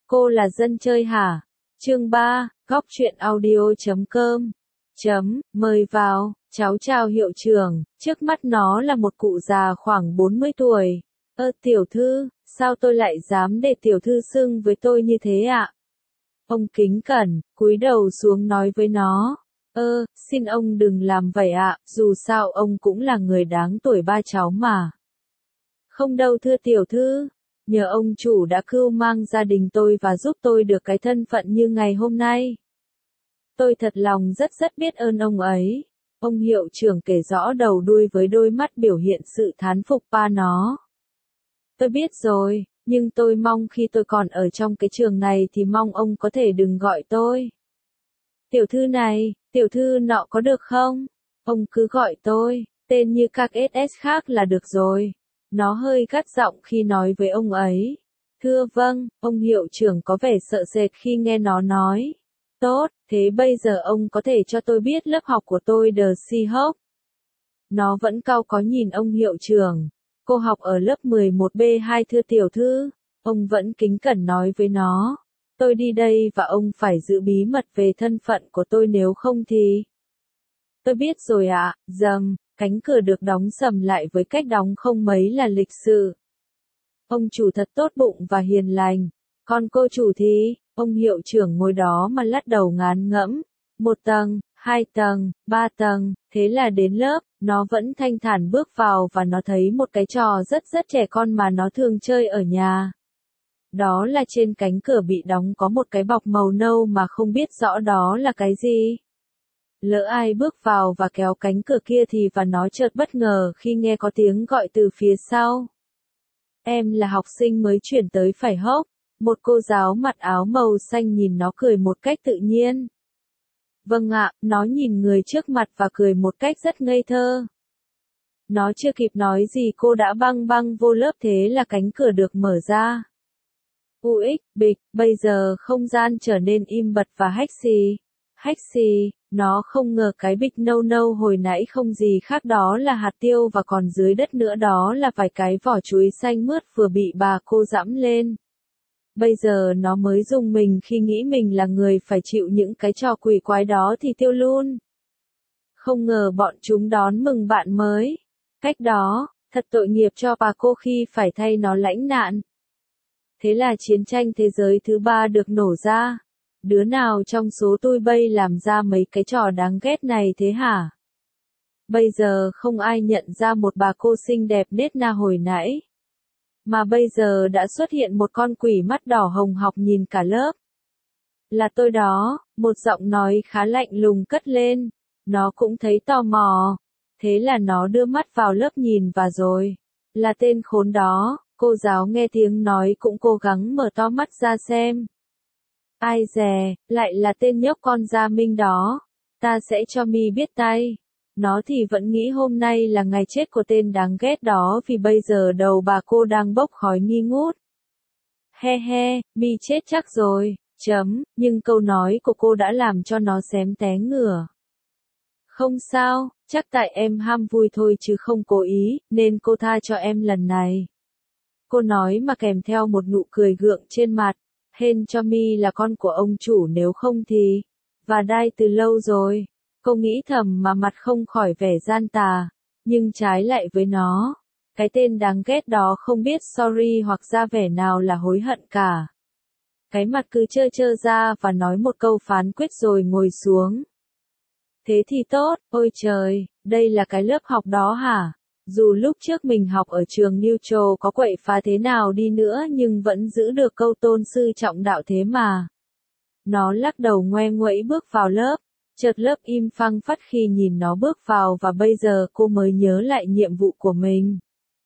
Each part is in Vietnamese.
Cô là dân chơi hả? Chương 3, góc truyện audio.com. Mời vào, cháu chào hiệu trưởng, trước mắt nó là một cụ già khoảng 40 tuổi. Tiểu thư, sao tôi lại dám để tiểu thư xưng với tôi như thế ạ? Ông kính cẩn, cúi đầu xuống nói với nó. Xin ông đừng làm vậy ạ, dù sao ông cũng là người đáng tuổi ba cháu mà. Không đâu thưa tiểu thư. Nhờ ông chủ đã cưu mang gia đình tôi và giúp tôi được cái thân phận như ngày hôm nay. Tôi thật lòng rất biết ơn ông ấy. Ông hiệu trưởng kể rõ đầu đuôi với đôi mắt biểu hiện sự thán phục ba nó. Tôi biết rồi, nhưng tôi mong khi tôi còn ở trong cái trường này thì mong ông có thể đừng gọi tôi tiểu thư này, tiểu thư nọ có được không? Ông cứ gọi tôi, tên như các SS khác là được rồi. Nó hơi gắt giọng khi nói với ông ấy. Thưa vâng, ông hiệu trưởng có vẻ sợ sệt khi nghe nó nói. Tốt, thế bây giờ ông có thể cho tôi biết lớp học của tôi The Seahawk. Nó vẫn cau có nhìn ông hiệu trưởng. Cô học ở lớp 11B2 thưa tiểu thư. Ông vẫn kính cẩn nói với nó. Tôi đi đây và ông phải giữ bí mật về thân phận của tôi nếu không thì... Tôi biết rồi ạ, cánh cửa được đóng sầm lại với cách đóng không mấy là lịch sự. Ông chủ thật tốt bụng và hiền lành. Còn cô chủ thì, ông hiệu trưởng ngồi đó mà lắc đầu ngán ngẫm. 1 tầng, 2 tầng, 3 tầng, thế là đến lớp, nó vẫn thanh thản bước vào và nó thấy một cái trò rất trẻ con mà nó thường chơi ở nhà. Đó là trên cánh cửa bị đóng có một cái bọc màu nâu mà không biết rõ đó là cái gì. Lỡ ai bước vào và kéo cánh cửa kia thì và nó chợt bất ngờ khi nghe có tiếng gọi từ phía sau. Em là học sinh mới chuyển tới phải hốc? Một cô giáo mặc áo màu xanh nhìn nó cười một cách tự nhiên. Vâng ạ, nó nhìn người trước mặt và cười một cách rất ngây thơ. Nó chưa kịp nói gì cô đã băng vô lớp thế là cánh cửa được mở ra. Bịch, bây giờ không gian trở nên im bặt và hách xì, nó không ngờ cái bịch nâu hồi nãy không gì khác đó là hạt tiêu và còn dưới đất nữa đó là vài cái vỏ chuối xanh mướt vừa bị bà cô giẫm lên. Bây giờ nó mới rùng mình khi nghĩ mình là người phải chịu những cái trò quỷ quái đó thì tiêu luôn. Không ngờ bọn chúng đón mừng bạn mới. Cách đó, thật tội nghiệp cho bà cô khi phải thay nó lãnh nạn. Thế là chiến tranh thế giới thứ 3 được nổ ra. Đứa nào trong số tôi bây làm ra mấy cái trò đáng ghét này thế hả? Bây giờ không ai nhận ra một bà cô xinh đẹp nết na hồi nãy. Mà bây giờ đã xuất hiện một con quỷ mắt đỏ hồng hộc nhìn cả lớp. Là tôi đó, một giọng nói khá lạnh lùng cất lên. Nó cũng thấy tò mò. Thế là nó đưa mắt vào lớp nhìn và rồi. Là tên khốn đó. Cô giáo nghe tiếng nói cũng cố gắng mở to mắt ra xem. Ai dè, lại là tên nhóc con Gia Minh đó. Ta sẽ cho mi biết tay. Nó thì vẫn nghĩ hôm nay là ngày chết của tên đáng ghét đó vì bây giờ đầu bà cô đang bốc khói nghi ngút. He, mi chết chắc rồi, nhưng câu nói của cô đã làm cho nó xém té ngửa. Không sao, chắc tại em ham vui thôi chứ không cố ý, nên cô tha cho em lần này. Cô nói mà kèm theo một nụ cười gượng trên mặt. Hên cho mi là con của ông chủ nếu không thì... Và đai từ lâu rồi. Cô nghĩ thầm mà mặt không khỏi vẻ gian tà. Nhưng trái lại với nó. Cái tên đáng ghét đó không biết sorry hoặc ra vẻ nào là hối hận cả. Cái mặt cứ trơ ra và nói một câu phán quyết rồi ngồi xuống. Thế thì tốt, ôi trời, đây là cái lớp học đó hả? Dù lúc trước mình học ở trường Neutral có quậy phá thế nào đi nữa nhưng vẫn giữ được câu tôn sư trọng đạo thế mà. Nó lắc đầu ngoe nguẩy bước vào lớp. Chợt lớp im phăng phắt khi nhìn nó bước vào và bây giờ cô mới nhớ lại nhiệm vụ của mình.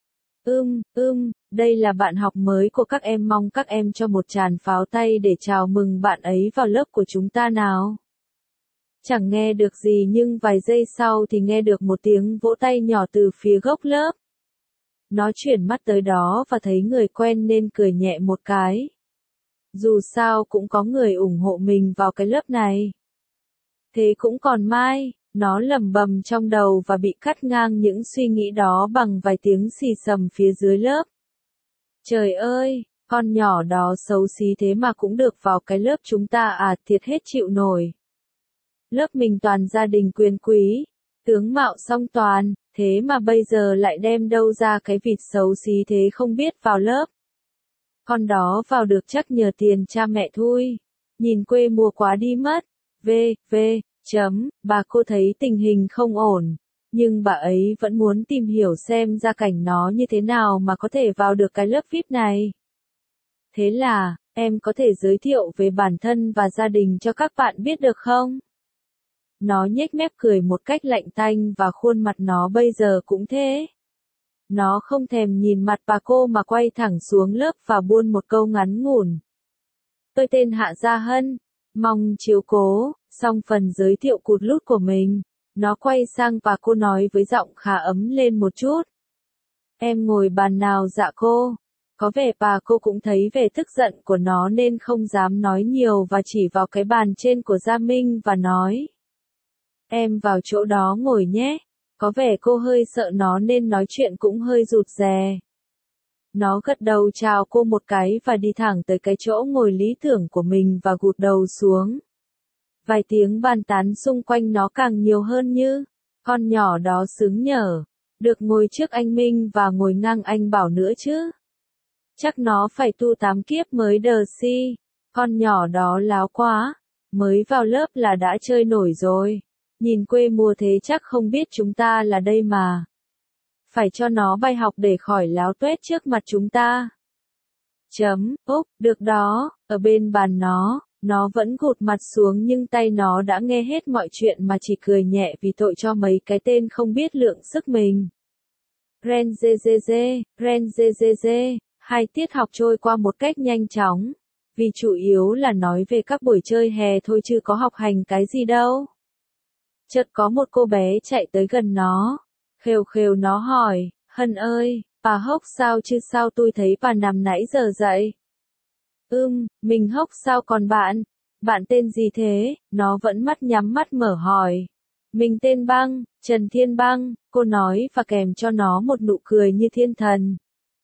Đây là bạn học mới của các em, mong các em cho một tràng pháo tay để chào mừng bạn ấy vào lớp của chúng ta nào. Chẳng nghe được gì nhưng vài giây sau thì nghe được một tiếng vỗ tay nhỏ từ phía góc lớp. Nó chuyển mắt tới đó và thấy người quen nên cười nhẹ một cái. Dù sao cũng có người ủng hộ mình vào cái lớp này. Thế cũng còn mai, nó lẩm bẩm trong đầu và bị cắt ngang những suy nghĩ đó bằng vài tiếng xì xầm phía dưới lớp. Trời ơi, Con nhỏ đó xấu xí thế mà cũng được vào cái lớp chúng ta à, thiệt hết chịu nổi. Lớp mình toàn gia đình quyền quý, tướng mạo song toàn, thế mà bây giờ lại đem đâu ra cái vịt xấu xí thế không biết vào lớp. Con đó vào được chắc nhờ tiền cha mẹ thôi. Nhìn quê mùa quá đi mất. Bà cô thấy tình hình không ổn. Nhưng bà ấy vẫn muốn tìm hiểu xem gia cảnh nó như thế nào mà có thể vào được cái lớp VIP này. Thế là, em có thể giới thiệu về bản thân và gia đình cho các bạn biết được không? Nó nhếch mép cười một cách lạnh tanh và khuôn mặt nó bây giờ cũng thế. Nó không thèm nhìn mặt bà cô mà quay thẳng xuống lớp và buôn một câu ngắn ngủn. Tôi tên Hạ Gia Hân, mong chiếu cố. Xong phần giới thiệu cụt lút của mình, nó quay sang bà cô nói với giọng khá ấm lên một chút. Em ngồi bàn nào dạ cô? Có vẻ bà cô cũng thấy vẻ tức giận của nó nên không dám nói nhiều và chỉ vào cái bàn trên của Gia Minh và nói. Em vào chỗ đó ngồi nhé. Có vẻ cô hơi sợ nó nên nói chuyện cũng hơi rụt rè. Nó gật đầu chào cô một cái và đi thẳng tới cái chỗ ngồi lý tưởng của mình và gục đầu xuống. Vài tiếng bàn tán xung quanh nó càng nhiều hơn như, con nhỏ đó sướng nhở, được ngồi trước anh Minh và ngồi ngang anh Bảo nữa chứ. Chắc nó phải tu 8 kiếp mới đờ si, con nhỏ đó láo quá, mới vào lớp là đã chơi nổi rồi, nhìn quê mùa thế chắc không biết chúng ta là đây mà. Phải cho nó bài học để khỏi láo tuét trước mặt chúng ta. Được đó, ở bên bàn nó vẫn gục mặt xuống nhưng tay nó đã nghe hết mọi chuyện mà chỉ cười nhẹ vì tội cho mấy cái tên không biết lượng sức mình. Ren dê. 2 tiết học trôi qua một cách nhanh chóng, vì chủ yếu là nói về các buổi chơi hè thôi chứ có học hành cái gì đâu. Chợt có một cô bé chạy tới gần nó, khều khều nó hỏi, Hân ơi, bà Hốc sao chứ sao tôi thấy bà nằm nãy giờ dậy? Mình Hốc sao còn bạn tên gì thế? Nó vẫn mắt nhắm mắt mở hỏi. Mình tên Băng, Trần Thiên Băng, cô nói và kèm cho nó một nụ cười như thiên thần.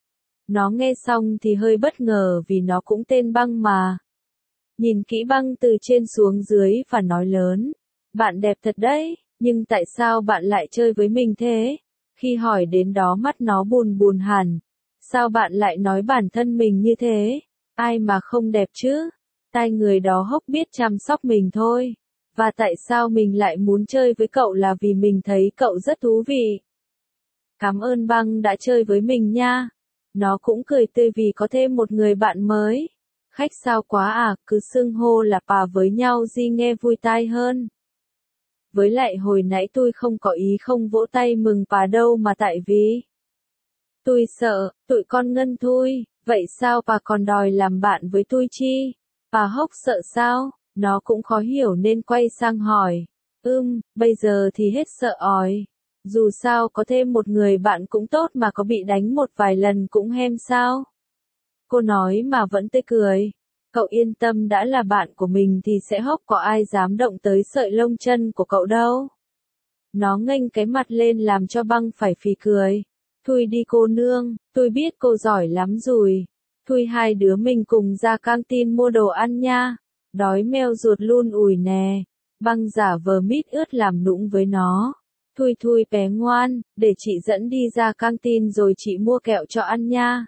Nó nghe xong thì hơi bất ngờ vì nó cũng tên Băng mà. Nhìn kỹ Băng từ trên xuống dưới và nói lớn. Bạn đẹp thật đấy, nhưng tại sao bạn lại chơi với mình thế? Khi hỏi đến đó mắt nó buồn buồn hẳn. Sao bạn lại nói bản thân mình như thế? Ai mà không đẹp chứ? Tai người đó Hốc biết chăm sóc mình thôi. Và tại sao mình lại muốn chơi với cậu là vì mình thấy cậu rất thú vị. Cảm ơn Băng đã chơi với mình nha. Nó cũng cười tươi vì có thêm một người bạn mới. Khách sao quá à, cứ xưng hô là bà với nhau gì nghe vui tai hơn. Với lại hồi nãy tôi không có ý không vỗ tay mừng bà đâu mà tại vì tôi sợ, tụi con ngân thôi, vậy sao bà còn đòi làm bạn với tôi chi? Bà Hốc sợ sao? Nó cũng khó hiểu nên quay sang hỏi. Bây giờ thì hết sợ ỏi. Dù sao có thêm một người bạn cũng tốt mà có bị đánh một vài lần cũng hem sao? Cô nói mà vẫn tươi cười. Cậu yên tâm đã là bạn của mình thì sẽ Hốc có ai dám động tới sợi lông chân của cậu đâu. Nó nghênh cái mặt lên làm cho Băng phải phì cười. Thôi đi cô nương, tôi biết cô giỏi lắm rồi. Thôi hai đứa mình cùng ra căng tin mua đồ ăn nha. Đói meo ruột luôn ủi nè. Băng giả vờ mít ướt làm nũng với nó. Thôi bé ngoan, để chị dẫn đi ra căng tin rồi chị mua kẹo cho ăn nha.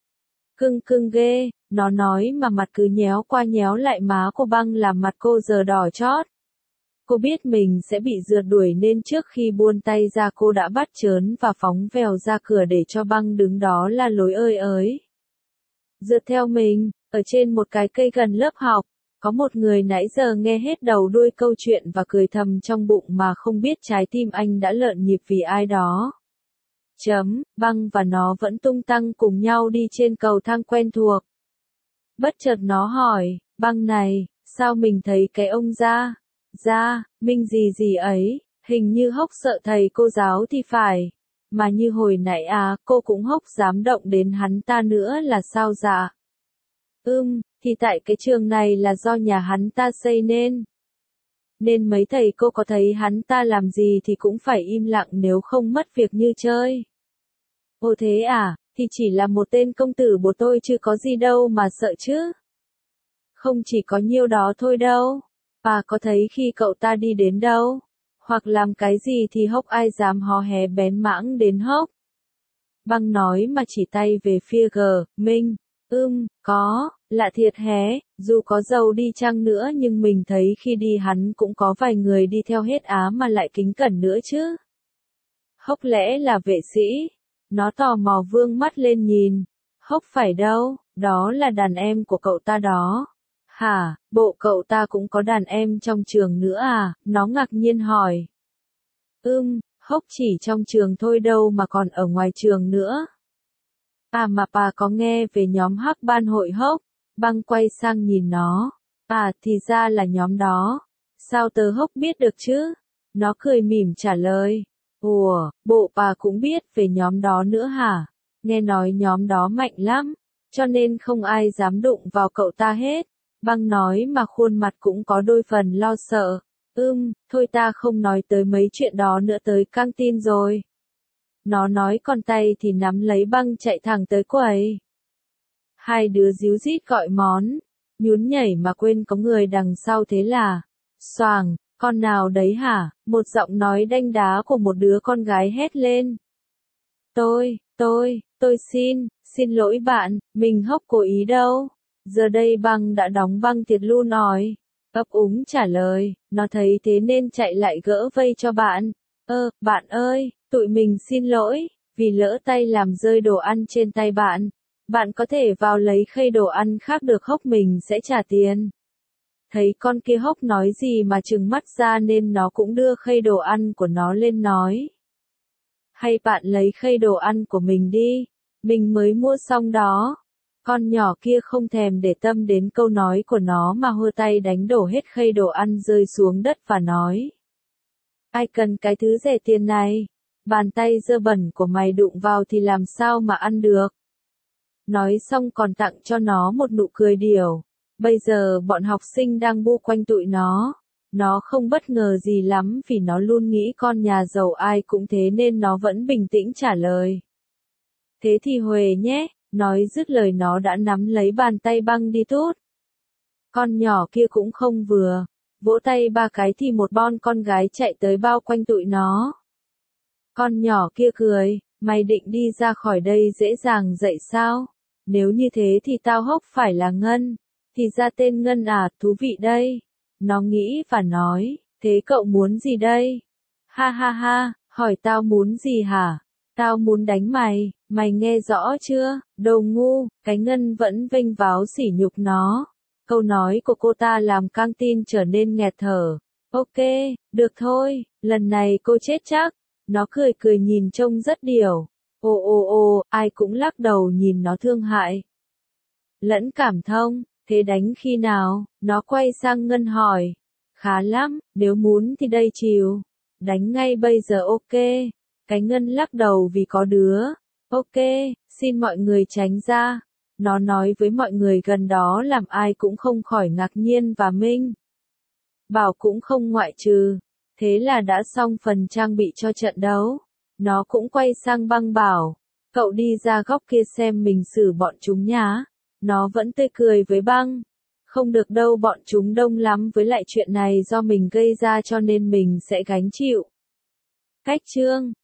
Cưng ghê, nó nói mà mặt cứ nhéo qua nhéo lại má của Băng làm mặt cô giờ đỏ chót. Cô biết mình sẽ bị rượt đuổi nên trước khi buông tay ra cô đã bắt chớn và phóng vèo ra cửa để cho Băng đứng đó là lối ơi. Rượt theo mình, ở trên một cái cây gần lớp học, có một người nãy giờ nghe hết đầu đuôi câu chuyện và cười thầm trong bụng mà không biết trái tim anh đã lợn nhịp vì ai đó. Băng và nó vẫn tung tăng cùng nhau đi trên cầu thang quen thuộc. Bất chợt nó hỏi, Băng này, sao mình thấy cái ông Minh gì ấy, hình như Hốc sợ thầy cô giáo thì phải. Mà như hồi nãy à, cô cũng Hốc dám động đến hắn ta nữa là sao dạ? Thì tại cái trường này là do nhà hắn ta xây nên. Nên mấy thầy cô có thấy hắn ta làm gì thì cũng phải im lặng nếu không mất việc như chơi. Ồ thế à, thì chỉ là một tên công tử bột tôi chứ có gì đâu mà sợ chứ. Không chỉ có nhiêu đó thôi đâu. Bà có thấy khi cậu ta đi đến đâu, hoặc làm cái gì thì Hốc ai dám hò hé bén mảng đến Hốc. Băng nói mà chỉ tay về phía Minh. Có, lạ thiệt hé, dù có giàu đi chăng nữa nhưng mình thấy khi đi hắn cũng có vài người đi theo hết á mà lại kính cẩn nữa chứ. Hốc lẽ là vệ sĩ. Nó tò mò vương mắt lên nhìn. Hốc phải đâu, đó là đàn em của cậu ta đó. Hả, bộ cậu ta cũng có đàn em trong trường nữa à? Nó ngạc nhiên hỏi. Hốc chỉ trong trường thôi đâu mà còn ở ngoài trường nữa. À mà bà có nghe về nhóm Hắc Ban hội Hốc? Băng quay sang nhìn nó. À thì ra là nhóm đó. Sao tớ Hốc biết được chứ? Nó cười mỉm trả lời. Ủa, bộ bà cũng biết về nhóm đó nữa hả? Nghe nói nhóm đó mạnh lắm, cho nên không ai dám đụng vào cậu ta hết. Băng nói mà khuôn mặt cũng có đôi phần lo sợ. Thôi ta không nói tới mấy chuyện đó nữa, tới căng tin rồi. Nó nói còn tay thì nắm lấy băng chạy thẳng tới quầy. Hai đứa díu dít gọi món, nhún nhảy mà quên có người đằng sau thế là, xoàng, con nào đấy hả? Một giọng nói đanh đá của một đứa con gái hét lên. Tôi xin lỗi bạn, mình Hốc cố ý đâu. Giờ đây băng đã đóng băng thiệt luôn rồi. Ấp úng trả lời, nó thấy thế nên chạy lại gỡ vây cho bạn. Bạn ơi, tụi mình xin lỗi, vì lỡ tay làm rơi đồ ăn trên tay bạn. Bạn có thể vào lấy khay đồ ăn khác được, Hốc mình sẽ trả tiền. Thấy con kia Hốc nói gì mà trừng mắt ra nên nó cũng đưa khay đồ ăn của nó lên nói. Hay bạn lấy khay đồ ăn của mình đi, mình mới mua xong đó. Con nhỏ kia không thèm để tâm đến câu nói của nó mà hơ tay đánh đổ hết khay đồ ăn rơi xuống đất và nói. Ai cần cái thứ rẻ tiền này? Bàn tay dơ bẩn của mày đụng vào thì làm sao mà ăn được? Nói xong còn tặng cho nó một nụ cười điểu. Bây giờ bọn học sinh đang bu quanh tụi nó. Nó không bất ngờ gì lắm vì nó luôn nghĩ con nhà giàu ai cũng thế nên nó vẫn bình tĩnh trả lời. Thế thì huề nhé, nói dứt lời nó đã nắm lấy bàn tay băng đi tút. Con nhỏ kia cũng không vừa, vỗ tay ba cái thì một bon con gái chạy tới bao quanh tụi nó. Con nhỏ kia cười, mày định đi ra khỏi đây dễ dàng vậy sao? Nếu như thế thì tao Hốc phải là Ngân. Thì ra tên Ngân à, thú vị đây. Nó nghĩ và nói, thế cậu muốn gì đây? Ha ha ha, hỏi tao muốn gì hả? Tao muốn đánh mày, mày nghe rõ chưa? Đồ ngu, cái Ngân vẫn vênh váo sỉ nhục nó. Câu nói của cô ta làm căng tin trở nên nghẹt thở. Ok, được thôi, lần này cô chết chắc. Nó cười cười nhìn trông rất điểu. Ồ, ai cũng lắc đầu nhìn nó thương hại. Lẫn cảm thông, thế đánh khi nào? Nó quay sang Ngân hỏi. Khá lắm, nếu muốn thì đây chiều. Đánh ngay bây giờ ok. Cái Ngân lắc đầu vì có đứa. Ok, xin mọi người tránh ra. Nó nói với mọi người gần đó làm ai cũng không khỏi ngạc nhiên và Minh Bảo cũng không ngoại trừ. Thế là đã xong phần trang bị cho trận đấu. Nó cũng quay sang băng bảo. Cậu đi ra góc kia xem mình xử bọn chúng nhá. Nó vẫn tươi cười với băng. Không được đâu, bọn chúng đông lắm, với lại chuyện này do mình gây ra cho nên mình sẽ gánh chịu. Cách chương